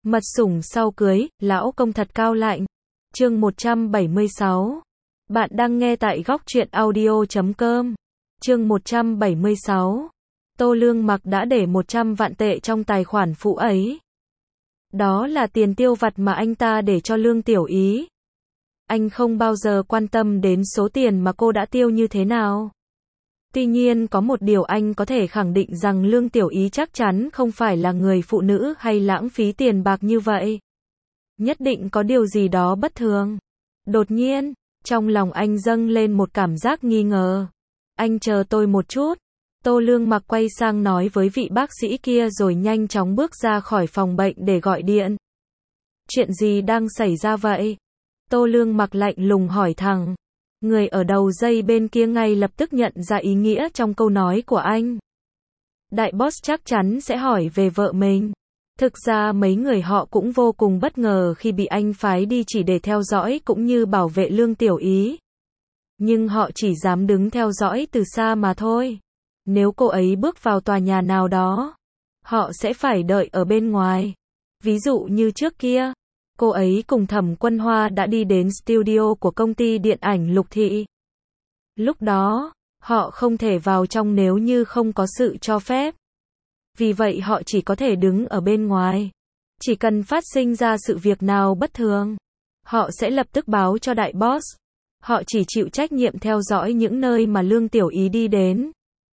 Mật sủng sau cưới, lão công thật cao lạnh. Chương 176. Bạn đang nghe tại góc truyện audio.com. Chương 176. Tô Lương Mặc đã để 100 vạn tệ trong tài khoản phụ ấy. Đó là tiền tiêu vặt mà anh ta để cho Lương Tiểu Ý. Anh không bao giờ quan tâm đến số tiền mà cô đã tiêu như thế nào. Tuy nhiên có một điều anh có thể khẳng định rằng Lương Tiểu Ý chắc chắn không phải là người phụ nữ hay lãng phí tiền bạc như vậy. Nhất định có điều gì đó bất thường. Đột nhiên, trong lòng anh dâng lên một cảm giác nghi ngờ. Anh chờ tôi một chút. Tô Lương Mặc quay sang nói với vị bác sĩ kia rồi nhanh chóng bước ra khỏi phòng bệnh để gọi điện. Chuyện gì đang xảy ra vậy? Tô Lương Mặc lạnh lùng hỏi thẳng. Người ở đầu dây bên kia ngay lập tức nhận ra ý nghĩa trong câu nói của anh. Đại boss chắc chắn sẽ hỏi về vợ mình. Thực ra mấy người họ cũng vô cùng bất ngờ khi bị anh phái đi chỉ để theo dõi cũng như bảo vệ Lương Tiểu Ý. Nhưng họ chỉ dám đứng theo dõi từ xa mà thôi. Nếu cô ấy bước vào tòa nhà nào đó, họ sẽ phải đợi ở bên ngoài. Ví dụ như trước kia, cô ấy cùng Thẩm Quân Hoa đã đi đến studio của công ty điện ảnh Lục Thị. Lúc đó, họ không thể vào trong nếu như không có sự cho phép. Vì vậy họ chỉ có thể đứng ở bên ngoài. Chỉ cần phát sinh ra sự việc nào bất thường, họ sẽ lập tức báo cho đại boss. Họ chỉ chịu trách nhiệm theo dõi những nơi mà Lương Tiểu Ý đi đến.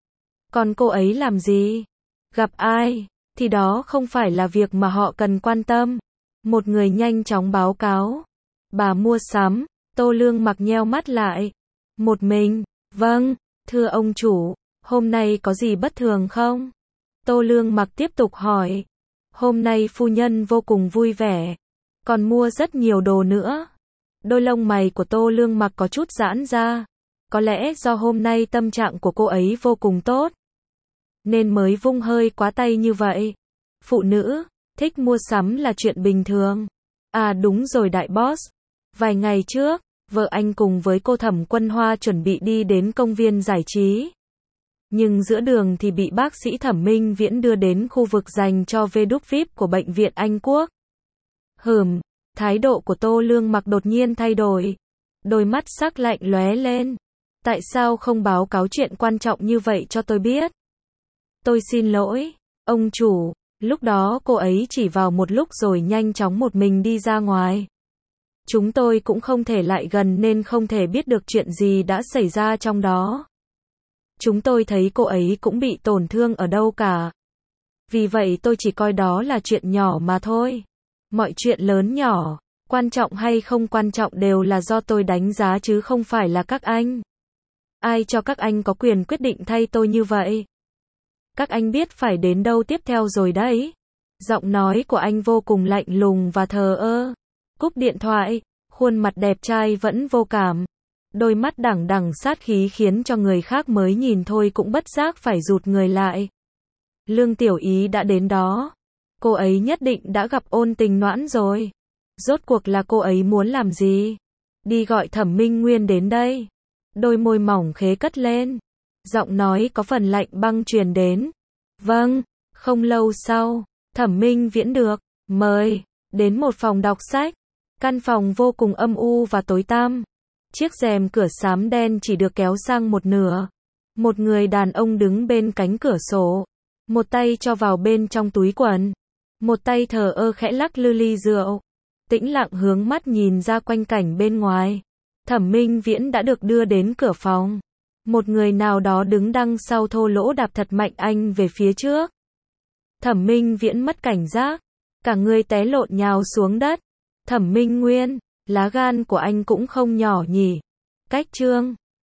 Còn cô ấy làm gì? Gặp ai? Thì đó không phải là việc mà họ cần quan tâm. Một người nhanh chóng báo cáo. Bà mua sắm. Tô Lương Mặc nheo mắt lại. Một mình. Vâng, thưa ông chủ, hôm nay có gì bất thường không? Tô Lương Mặc tiếp tục hỏi. Hôm nay phu nhân vô cùng vui vẻ. Còn mua rất nhiều đồ nữa. Đôi lông mày của Tô Lương Mặc có chút giãn ra. Có lẽ do hôm nay tâm trạng của cô ấy vô cùng tốt, nên mới vung hơi quá tay như vậy. Phụ nữ thích mua sắm là chuyện bình thường. À đúng rồi đại boss. Vài ngày trước, vợ anh cùng với cô Thẩm Quân Hoa chuẩn bị đi đến công viên giải trí. Nhưng giữa đường thì bị bác sĩ Thẩm Minh Viễn đưa đến khu vực dành cho VIP của bệnh viện Anh Quốc. Thái độ của Tô Lương Mặc đột nhiên thay đổi. Đôi mắt sắc lạnh lóe lên. Tại sao không báo cáo chuyện quan trọng như vậy cho tôi biết? Tôi xin lỗi, ông chủ. Lúc đó cô ấy chỉ vào một lúc rồi nhanh chóng một mình đi ra ngoài. Chúng tôi cũng không thể lại gần nên không thể biết được chuyện gì đã xảy ra trong đó. Chúng tôi thấy cô ấy cũng bị tổn thương ở đâu cả. Vì vậy tôi chỉ coi đó là chuyện nhỏ mà thôi. Mọi chuyện lớn nhỏ, quan trọng hay không quan trọng đều là do tôi đánh giá chứ không phải là các anh. Ai cho các anh có quyền quyết định thay tôi như vậy? Các anh biết phải đến đâu tiếp theo rồi đấy. Giọng nói của anh vô cùng lạnh lùng và thờ ơ. Cúp điện thoại, khuôn mặt đẹp trai vẫn vô cảm. Đôi mắt đằng đằng sát khí khiến cho người khác mới nhìn thôi cũng bất giác phải rụt người lại. Lương Tiểu Ý đã đến đó. Cô ấy nhất định đã gặp Ôn Tình Noãn rồi. Rốt cuộc là cô ấy muốn làm gì? Đi gọi Thẩm Minh Nguyên đến đây. Đôi môi mỏng khế cất lên. Giọng nói có phần lạnh băng truyền đến. Vâng, không lâu sau, Thẩm Minh Viễn được mời đến một phòng đọc sách. Căn phòng vô cùng âm u và tối tăm. Chiếc rèm cửa xám đen chỉ được kéo sang một nửa. Một người đàn ông đứng bên cánh cửa sổ. Một tay cho vào bên trong túi quần. Một tay thờ ơ khẽ lắc lư ly rượu. Tĩnh lặng hướng mắt nhìn ra quanh cảnh bên ngoài. Thẩm Minh Viễn đã được đưa đến cửa phòng. Một người nào đó đứng đằng sau thô lỗ đạp thật mạnh anh về phía trước. Thẩm Minh Viễn mất cảnh giác. Cả người té lộn nhào xuống đất. Thẩm Minh Nguyên, lá gan của anh cũng không nhỏ nhỉ. Cách chương